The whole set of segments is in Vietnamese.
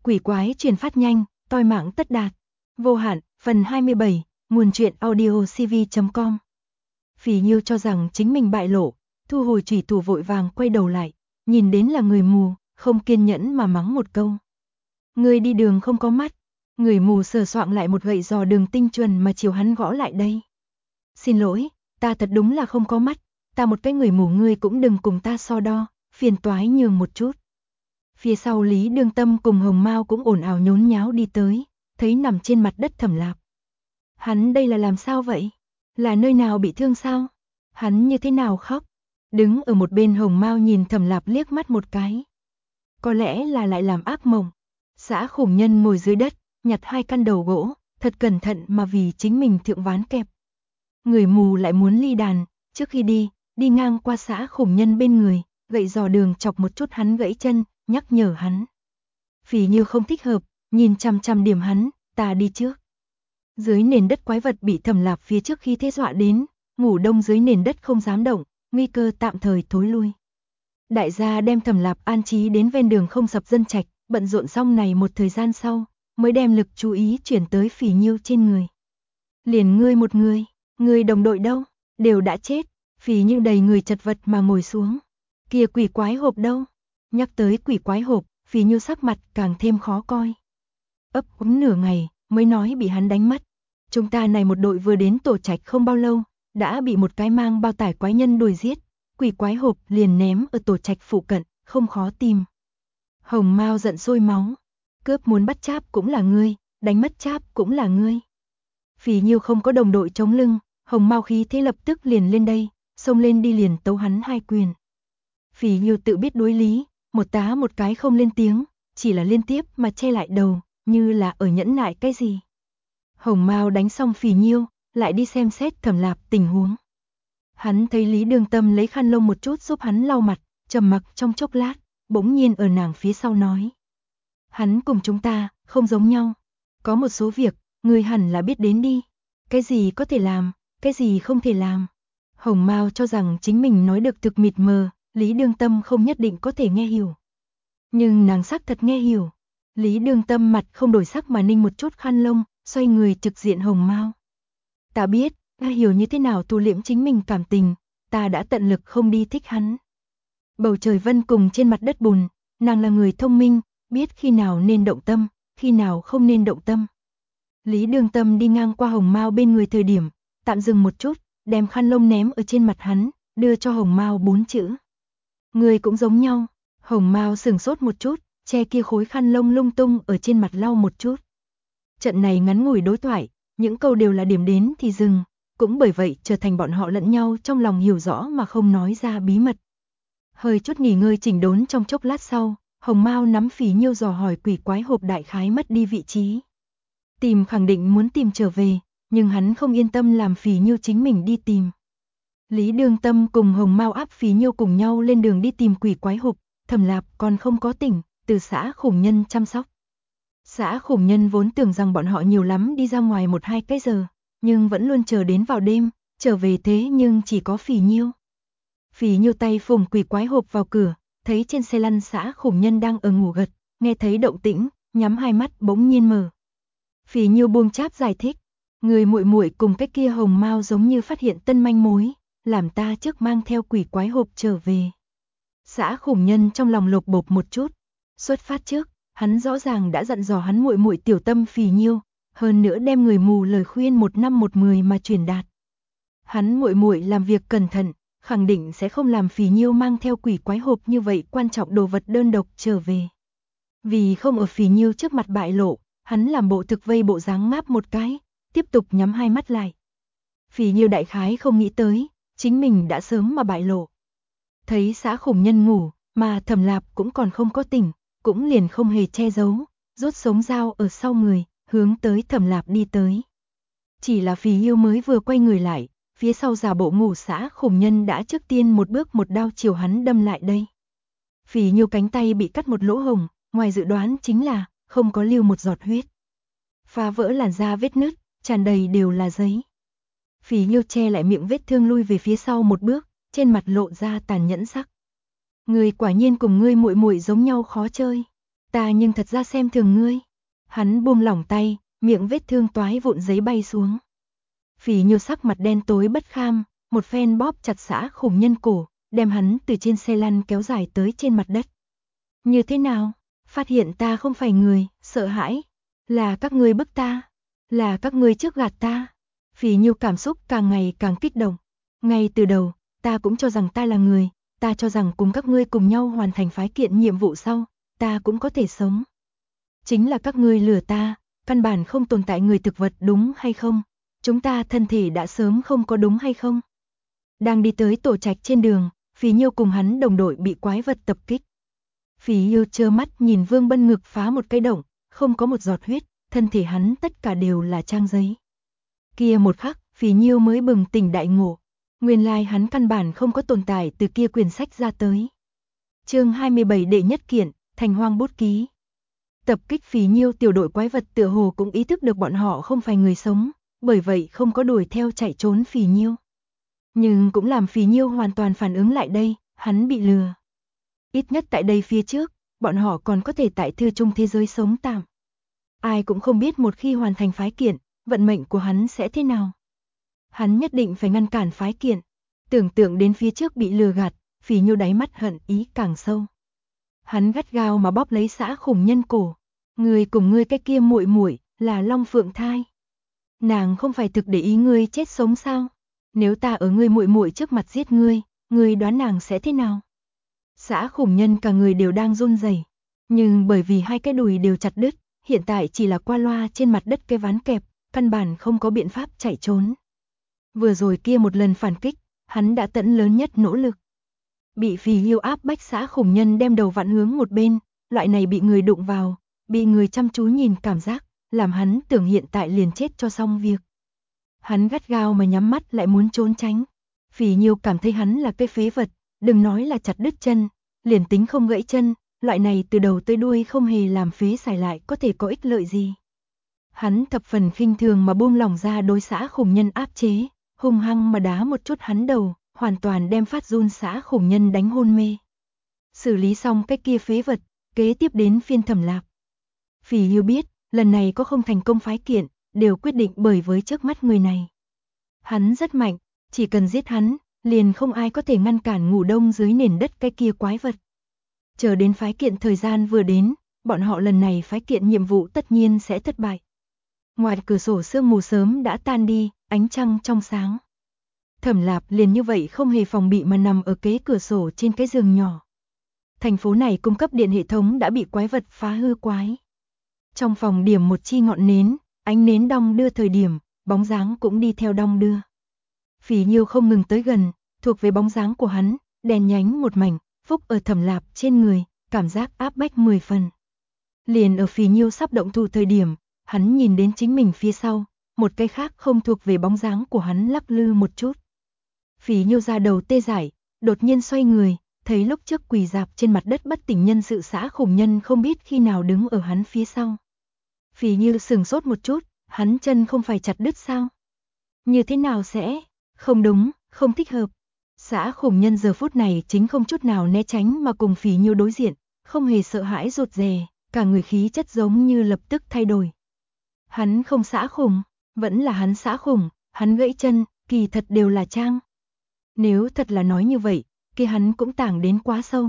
quỷ quái truyền phát nhanh, toi mạng tất đạt. Vô hạn, phần 27, nguồn truyện audio cv.com. Phỉ Nhiêu cho rằng chính mình bại lộ, thu hồi chủy thủ vội vàng quay đầu lại, nhìn đến là người mù, không kiên nhẫn mà mắng một câu. Người đi đường không có mắt. Người mù sờ soạng lại một gậy giò đường tinh chuẩn mà chiều hắn gõ lại đây. Xin lỗi, ta thật đúng là không có mắt, ta một cái người mù ngươi cũng đừng cùng ta so đo, phiền toái nhường một chút. Phía sau Lý Đương Tâm cùng Hồng Mao cũng ồn ào nhốn nháo đi tới, thấy nằm trên mặt đất Thẩm Lạp. Hắn đây là làm sao vậy? Là nơi nào bị thương sao? Hắn như thế nào khóc? Đứng ở một bên Hồng Mao nhìn Thẩm Lạp liếc mắt một cái. Có lẽ là lại làm ác mộng. Xã Khủng Nhân ngồi dưới đất, nhặt 2 căn đầu gỗ, thật cẩn thận mà vì chính mình thượng ván kẹp. Người mù lại muốn ly đàn, trước khi đi ngang qua Xã Khủng Nhân bên người, gậy giò đường chọc một chút hắn gãy chân, nhắc nhở hắn. Phỉ Nhiêu không thích hợp, nhìn chằm chằm điểm hắn, ta đi trước. Dưới nền đất quái vật bị Thẩm Lạp phía trước khi thế dọa đến, ngủ đông dưới nền đất không dám động, nguy cơ tạm thời thối lui. Đại gia đem Thẩm Lạp an trí đến ven đường không sập dân trạch, bận rộn xong này một thời gian sau, mới đem lực chú ý chuyển tới Phỉ Nhiêu trên người. Liền ngươi một người đồng đội đâu, đều đã chết. Phỉ Nhiêu đầy người chật vật mà ngồi xuống. Kia quỷ quái hộp đâu? Nhắc tới quỷ quái hộp, Phỉ Nhiêu sắc mặt càng thêm khó coi. Ấp úng nửa ngày, mới nói bị hắn đánh mất. Chúng ta này một đội vừa đến tổ trạch không bao lâu, đã bị một cái mang bao tải quái nhân đuổi giết. Quỷ quái hộp liền ném ở tổ trạch phụ cận, không khó tìm. Hồng Mao giận sôi máu. Cướp muốn bắt cháp cũng là ngươi, đánh mất cháp cũng là ngươi. Phỉ Nhiêu không có đồng đội chống lưng, Hồng Mao khí thế lập tức liền lên đây, xông lên đi liền tấu hắn 2 quyền. Phỉ Nhiêu tự biết đối lý, một tá một cái không lên tiếng, chỉ là liên tiếp mà che lại đầu, như là ở nhẫn nại cái gì. Hồng Mao đánh xong Phỉ Nhiêu, lại đi xem xét Thẩm Lạp tình huống. Hắn thấy Lý Đương Tâm lấy khăn lông một chút giúp hắn lau mặt, trầm mặc trong chốc lát, bỗng nhiên ở nàng phía sau nói. Hắn cùng chúng ta, không giống nhau. Có một số việc, người hẳn là biết đến đi. Cái gì có thể làm, cái gì không thể làm. Hồng Mao cho rằng chính mình nói được thực mịt mờ, Lý Đương Tâm không nhất định có thể nghe hiểu. Nhưng nàng sắc thật nghe hiểu. Lý Đương Tâm mặt không đổi sắc mà ninh một chút khăn lông, xoay người trực diện Hồng Mao. Ta biết, ta hiểu như thế nào tu liễm chính mình cảm tình, ta đã tận lực không đi thích hắn. Bầu trời vân cùng trên mặt đất bùn, nàng là người thông minh, biết khi nào nên động tâm, khi nào không nên động tâm. Lý Đương Tâm đi ngang qua Hồng Mao bên người thời điểm, tạm dừng một chút, đem khăn lông ném ở trên mặt hắn, đưa cho Hồng Mao 4 chữ. Người cũng giống nhau. Hồng Mao sửng sốt một chút, che kia khối khăn lông lung tung ở trên mặt lau một chút. Trận này ngắn ngủi đối thoại, những câu đều là điểm đến thì dừng, cũng bởi vậy trở thành bọn họ lẫn nhau trong lòng hiểu rõ mà không nói ra bí mật. Hơi chút nghỉ ngơi chỉnh đốn trong chốc lát sau, Hồng Mao nắm Phỉ Nhiêu dò hỏi quỷ quái hộp đại khái mất đi vị trí. Tìm khẳng định muốn tìm trở về, nhưng hắn không yên tâm làm Phỉ Nhiêu chính mình đi tìm. Lý Đương Tâm cùng Hồng Mao áp Phỉ Nhiêu cùng nhau lên đường đi tìm quỷ quái hộp, Thẩm Lạp còn không có tỉnh, từ Xã Khủng Nhân chăm sóc. Xã Khủng Nhân vốn tưởng rằng bọn họ nhiều lắm đi ra ngoài 1-2 cái giờ, nhưng vẫn luôn chờ đến vào đêm, trở về thế nhưng chỉ có Phỉ Nhiêu. Phỉ Nhiêu tay phủng quỷ quái hộp vào cửa, thấy trên xe lăn Xã Khủng Nhân đang ở ngủ gật, nghe thấy động tĩnh, nhắm 2 mắt bỗng nhiên mở. Phỉ Nhiêu buông cháp giải thích, người muội muội cùng cái kia Hồng Mao giống như phát hiện tân manh mối, làm ta trước mang theo quỷ quái hộp trở về. Xã Khủng Nhân trong lòng lột bột một chút, xuất phát trước, hắn rõ ràng đã dặn dò hắn muội muội tiểu tâm Phỉ Nhiêu, hơn nữa đem người mù lời khuyên 1 năm 1 mười mà truyền đạt. Hắn muội muội làm việc cẩn thận, khẳng định sẽ không làm Phỉ Nhiêu mang theo quỷ quái hộp như vậy quan trọng đồ vật đơn độc trở về. Vì không ở Phỉ Nhiêu trước mặt bại lộ, hắn làm bộ thực vây bộ dáng ngáp một cái, tiếp tục nhắm 2 mắt lại. Phỉ Nhiêu đại khái không nghĩ tới, chính mình đã sớm mà bại lộ. Thấy Xã Khủng Nhân ngủ, mà Thẩm Lạp cũng còn không có tỉnh, cũng liền không hề che giấu, rút sống dao ở sau người, hướng tới Thẩm Lạp đi tới. Chỉ là Phỉ Nhiêu mới vừa quay người lại, phía sau giả bộ ngủ Xã Khủng Nhân đã trước tiên một bước một đao chiều hắn đâm lại đây. Phỉ Nhiêu cánh tay bị cắt một lỗ hồng, ngoài dự đoán chính là không có lưu một giọt huyết. Phá vỡ làn da vết nứt, tràn đầy đều là giấy. Phỉ Nhiêu che lại miệng vết thương lui về phía sau một bước, trên mặt lộ ra tàn nhẫn sắc. Người quả nhiên cùng ngươi muội muội giống nhau khó chơi. Ta nhưng thật ra xem thường ngươi. Hắn buông lỏng tay, miệng vết thương toái vụn giấy bay xuống. Phỉ Nhiêu sắc mặt đen tối bất kham, một phen bóp chặt Xã Khủng Nhân cổ, đem hắn từ trên xe lăn kéo dài tới trên mặt đất. Như thế nào? Phát hiện ta không phải người, sợ hãi. Là các ngươi bức ta. Là các ngươi trước gạt ta. Phỉ Nhiêu cảm xúc càng ngày càng kích động. Ngay từ đầu, ta cũng cho rằng ta là người, ta cho rằng cùng các ngươi cùng nhau hoàn thành phái kiện nhiệm vụ sau, ta cũng có thể sống. Chính là các ngươi lừa ta, căn bản không tồn tại người thực vật đúng hay không? Chúng ta thân thể đã sớm không có đúng hay không? Đang đi tới tổ trạch trên đường, Phỉ Nhiêu cùng hắn đồng đội bị quái vật tập kích. Phỉ Nhiêu trơ mắt nhìn Vương Bân ngực phá một cái động, không có một giọt huyết, thân thể hắn tất cả đều là trang giấy. Kia một khắc, Phỉ Nhiêu mới bừng tỉnh đại ngộ. Nguyên lai hắn căn bản không có tồn tại từ kia quyển sách ra tới. Chương 27 đệ nhất kiện, Thành Hoang bút ký. Tập kích Phỉ Nhiêu tiểu đội quái vật tựa hồ cũng ý thức được bọn họ không phải người sống, bởi vậy không có đuổi theo chạy trốn Phỉ Nhiêu. Nhưng cũng làm Phỉ Nhiêu hoàn toàn phản ứng lại đây, hắn bị lừa. Ít nhất tại đây phía trước, bọn họ còn có thể tại thư trung thế giới sống tạm. Ai cũng không biết một khi hoàn thành phái kiện, vận mệnh của hắn sẽ thế nào. Hắn nhất định phải ngăn cản phái kiện. Tưởng tượng đến phía trước bị lừa gạt, Phỉ Nhiêu đáy mắt hận ý càng sâu. Hắn gắt gao mà bóp lấy Xã Khủng Nhân cổ. Người cùng ngươi cái kia muội muội là Long Phượng Thai. Nàng không phải thực để ý ngươi chết sống sao? Nếu ta ở ngươi muội muội trước mặt giết ngươi đoán nàng sẽ thế nào? Xã Khủng Nhân cả người đều đang run rẩy, nhưng bởi vì hai cái đùi đều chặt đứt, hiện tại chỉ là qua loa trên mặt đất cái ván kẹp, căn bản không có biện pháp chạy trốn. Vừa rồi kia một lần phản kích, hắn đã tận lớn nhất nỗ lực. Bị Phỉ Nhiêu áp bách Xã Khủng Nhân đem đầu vặn hướng một bên, loại này bị người đụng vào, bị người chăm chú nhìn cảm giác, làm hắn tưởng hiện tại liền chết cho xong việc. Hắn gắt gao mà nhắm mắt lại muốn trốn tránh. Phỉ Nhiêu cảm thấy hắn là cái phế vật, đừng nói là chặt đứt chân, liền tính không gãy chân, loại này từ đầu tới đuôi không hề làm phế xài lại có thể có ích lợi gì. Hắn thập phần khinh thường mà buông lỏng ra đối Xã Khủng Nhân áp chế, hung hăng mà đá một chút hắn đầu, hoàn toàn đem phát run Xã Khủng Nhân đánh hôn mê. Xử lý xong cái kia phế vật, kế tiếp đến phiên Thẩm Lạp. Phỉ Nhiêu biết, lần này có không thành công phái kiện, đều quyết định bởi với trước mắt người này. Hắn rất mạnh, chỉ cần giết hắn, liền không ai có thể ngăn cản ngủ đông dưới nền đất cái kia quái vật. Chờ đến phái kiện thời gian vừa đến, bọn họ lần này phái kiện nhiệm vụ tất nhiên sẽ thất bại. Ngoài cửa sổ sương mù sớm đã tan đi, ánh trăng trong sáng. Thẩm Lạp liền như vậy không hề phòng bị mà nằm ở kế cửa sổ trên cái giường nhỏ. Thành phố này cung cấp điện hệ thống đã bị quái vật phá hư quái. Trong phòng điểm một chi ngọn nến, ánh nến đong đưa thời điểm, bóng dáng cũng đi theo đong đưa. Phỉ Nhiêu không ngừng tới gần, thuộc về bóng dáng của hắn, đèn nhánh một mảnh, phúc ở Thẩm Lạp trên người, cảm giác áp bách 10 phần. Liền ở Phỉ Nhiêu sắp động thủ thời điểm, hắn nhìn đến chính mình phía sau, một cái khác không thuộc về bóng dáng của hắn lắc lư một chút. Phỉ Nhiêu ra đầu tê dại, đột nhiên xoay người, thấy lúc trước quỳ rạp trên mặt đất bất tỉnh nhân sự Xã Khủng Nhân không biết khi nào đứng ở hắn phía sau. Phỉ Nhiêu sừng sốt một chút, hắn chân không phải chặt đứt sao? Như thế nào sẽ? Không đúng, không thích hợp. Xã Khủng Nhân giờ phút này chính không chút nào né tránh mà cùng Phỉ Nhiêu đối diện, không hề sợ hãi rụt rè, cả người khí chất giống như lập tức thay đổi. Hắn không Xã Khủng, vẫn là hắn Xã Khủng, hắn gãy chân, kỳ thật đều là trang. Nếu thật là nói như vậy, kia hắn cũng tảng đến quá sâu.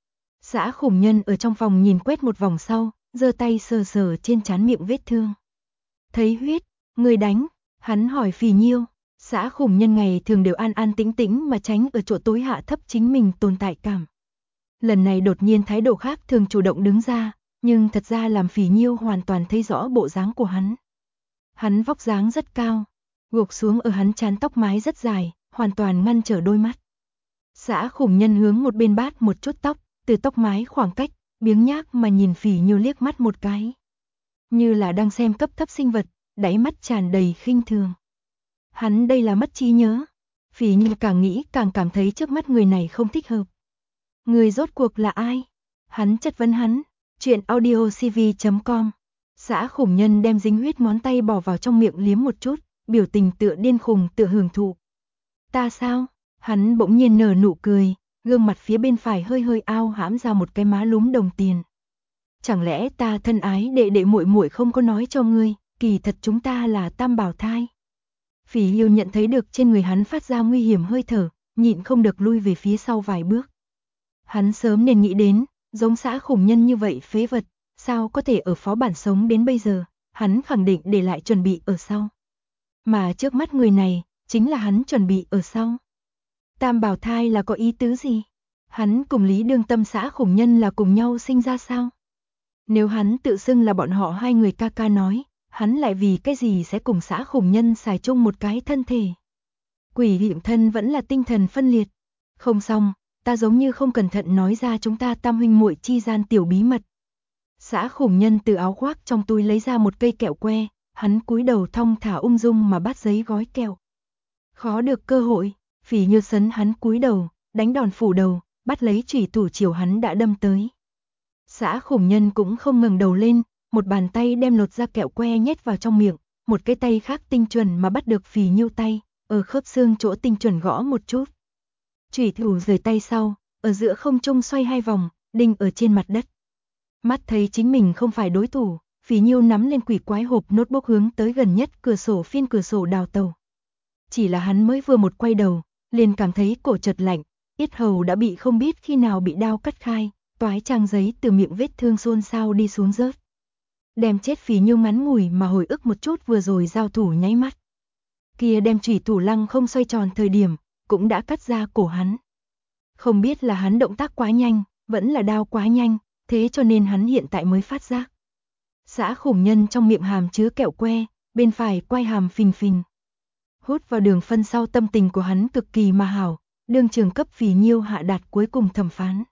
Xã Khủng Nhân ở trong phòng nhìn quét một vòng sau, giơ tay sờ sờ trên trán miệng vết thương. Thấy huyết, người đánh, hắn hỏi Phỉ Nhiêu. Xã Khủng Nhân ngày thường đều an an tĩnh tĩnh mà tránh ở chỗ tối hạ thấp chính mình tồn tại cảm. Lần này đột nhiên thái độ khác thường chủ động đứng ra, nhưng thật ra làm Phỉ Nhiêu hoàn toàn thấy rõ bộ dáng của hắn. Hắn vóc dáng rất cao, gục xuống ở hắn trán tóc mái rất dài, hoàn toàn ngăn trở đôi mắt. Xã Khủng Nhân hướng một bên bát một chút tóc, từ tóc mái khoảng cách, biếng nhác mà nhìn Phỉ Nhiêu liếc mắt một cái. Như là đang xem cấp thấp sinh vật, đáy mắt tràn đầy khinh thường. Hắn đây là mất trí nhớ. Phỉ Nhiêu càng nghĩ càng cảm thấy trước mắt người này không thích hợp. Người rốt cuộc là ai? Hắn chất vấn hắn. Chuyện audiocv.com. Xã Khủng Nhân đem dính huyết ngón tay bỏ vào trong miệng liếm một chút, biểu tình tựa điên khùng tựa hưởng thụ. Ta sao? Hắn bỗng nhiên nở nụ cười, gương mặt phía bên phải hơi hơi ao hãm ra một cái má lúm đồng tiền. chẳng lẽ ta thân ái đệ đệ muội muội không có nói cho ngươi, kỳ thật chúng ta là tam bảo thai. Phỉ Nhiêu nhận thấy được trên người hắn phát ra nguy hiểm hơi thở, nhịn không được lui về phía sau vài bước. Hắn sớm nên nghĩ đến, giống Xã Khủng Nhân như vậy phế vật, sao có thể ở phó bản sống đến bây giờ, hắn khẳng định để lại chuẩn bị ở sau. Mà trước mắt người này, chính là hắn chuẩn bị ở sau. Tam bảo thai là có ý tứ gì? Hắn cùng Lý Đương Tâm Xã Khủng Nhân là cùng nhau sinh ra sao? Nếu hắn tự xưng là bọn họ hai người ca ca nói, hắn lại vì cái gì sẽ cùng Xã Khủng Nhân xài chung một cái thân thể? Quỷ hiểm thân vẫn là tinh thần phân liệt. Không xong, ta giống như không cẩn thận nói ra chúng ta tam huynh muội chi gian tiểu bí mật. Xã Khủng Nhân từ áo khoác trong túi lấy ra một cây kẹo que, hắn cúi đầu thong thả ung dung mà bắt giấy gói kẹo. Khó được cơ hội, Phỉ Nhiêu sấn hắn cúi đầu, đánh đòn phủ đầu, bắt lấy chủy thủ chiều hắn đã đâm tới. Xã Khủng Nhân cũng không ngẩng đầu lên, một bàn tay đem lột ra kẹo que nhét vào trong miệng, một cái tay khác tinh chuẩn mà bắt được Phỉ Nhiêu tay, ở khớp xương chỗ tinh chuẩn gõ một chút. Chủy thủ rời tay sau, ở giữa không trung xoay hai vòng, đinh ở trên mặt đất. Mắt thấy chính mình không phải đối thủ, Phỉ Nhiêu nắm lên quỷ quái hộp notebook hướng tới gần nhất cửa sổ phiên cửa sổ đào tàu. Chỉ là hắn mới vừa một quay đầu, liền cảm thấy cổ chợt lạnh, yết hầu đã bị không biết khi nào bị đao cắt khai, toái trang giấy từ miệng vết thương xôn xao đi xuống rớt. Đem chết Phỉ Nhiêu ngắn ngủi mà hồi ức một chút vừa rồi giao thủ nháy mắt. Kia đem chủy thủ lăng không xoay tròn thời điểm, cũng đã cắt ra cổ hắn. Không biết là hắn động tác quá nhanh, vẫn là đao quá nhanh, thế cho nên hắn hiện tại mới phát giác. Xã Khủng Nhân trong miệng hàm chứa kẹo que, bên phải quai hàm phình phình. Hút vào đường phân sau tâm tình của hắn cực kỳ mà hảo, đương trường cấp Phỉ Nhiêu hạ đạt cuối cùng thẩm phán.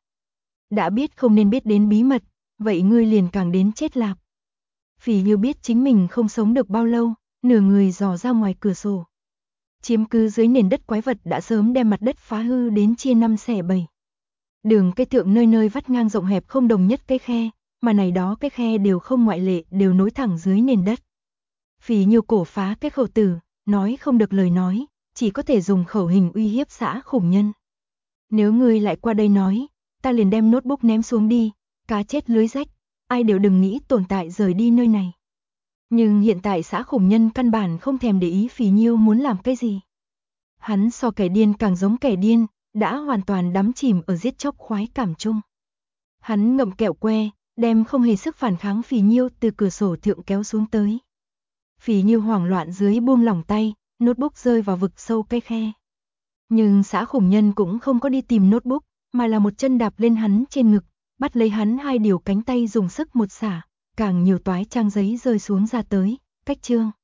Đã biết không nên biết đến bí mật, vậy ngươi liền càng đến chết lạp. Phỉ Nhiêu biết chính mình không sống được bao lâu, nửa người dò ra ngoài cửa sổ. Chiếm cứ dưới nền đất quái vật đã sớm đem mặt đất phá hư đến chia năm xẻ bảy. Đường cây thượng nơi nơi vắt ngang rộng hẹp không đồng nhất cái khe, mà này đó cái khe đều không ngoại lệ, đều nối thẳng dưới nền đất. Phỉ Nhiêu cổ phá cái khẩu tử, nói không được lời nói, chỉ có thể dùng khẩu hình uy hiếp Xã Khủng Nhân. Nếu ngươi lại qua đây nói, ta liền đem notebook ném xuống đi, cá chết lưới rách, ai đều đừng nghĩ tồn tại rời đi nơi này. Nhưng hiện tại Xã Khủng Nhân căn bản không thèm để ý Phỉ Nhiêu muốn làm cái gì. Hắn so kẻ điên càng giống kẻ điên, đã hoàn toàn đắm chìm ở giết chóc khoái cảm chung. Hắn ngậm kẹo que, đem không hề sức phản kháng Phỉ Nhiêu từ cửa sổ thượng kéo xuống tới. Phỉ Nhiêu hoảng loạn dưới buông lỏng tay, notebook rơi vào vực sâu cái khe. Nhưng Xã Khủng Nhân cũng không có đi tìm notebook, mà là một chân đạp lên hắn trên ngực, bắt lấy hắn hai điều cánh tay dùng sức một xả, càng nhiều toái trang giấy rơi xuống ra tới, cách chương.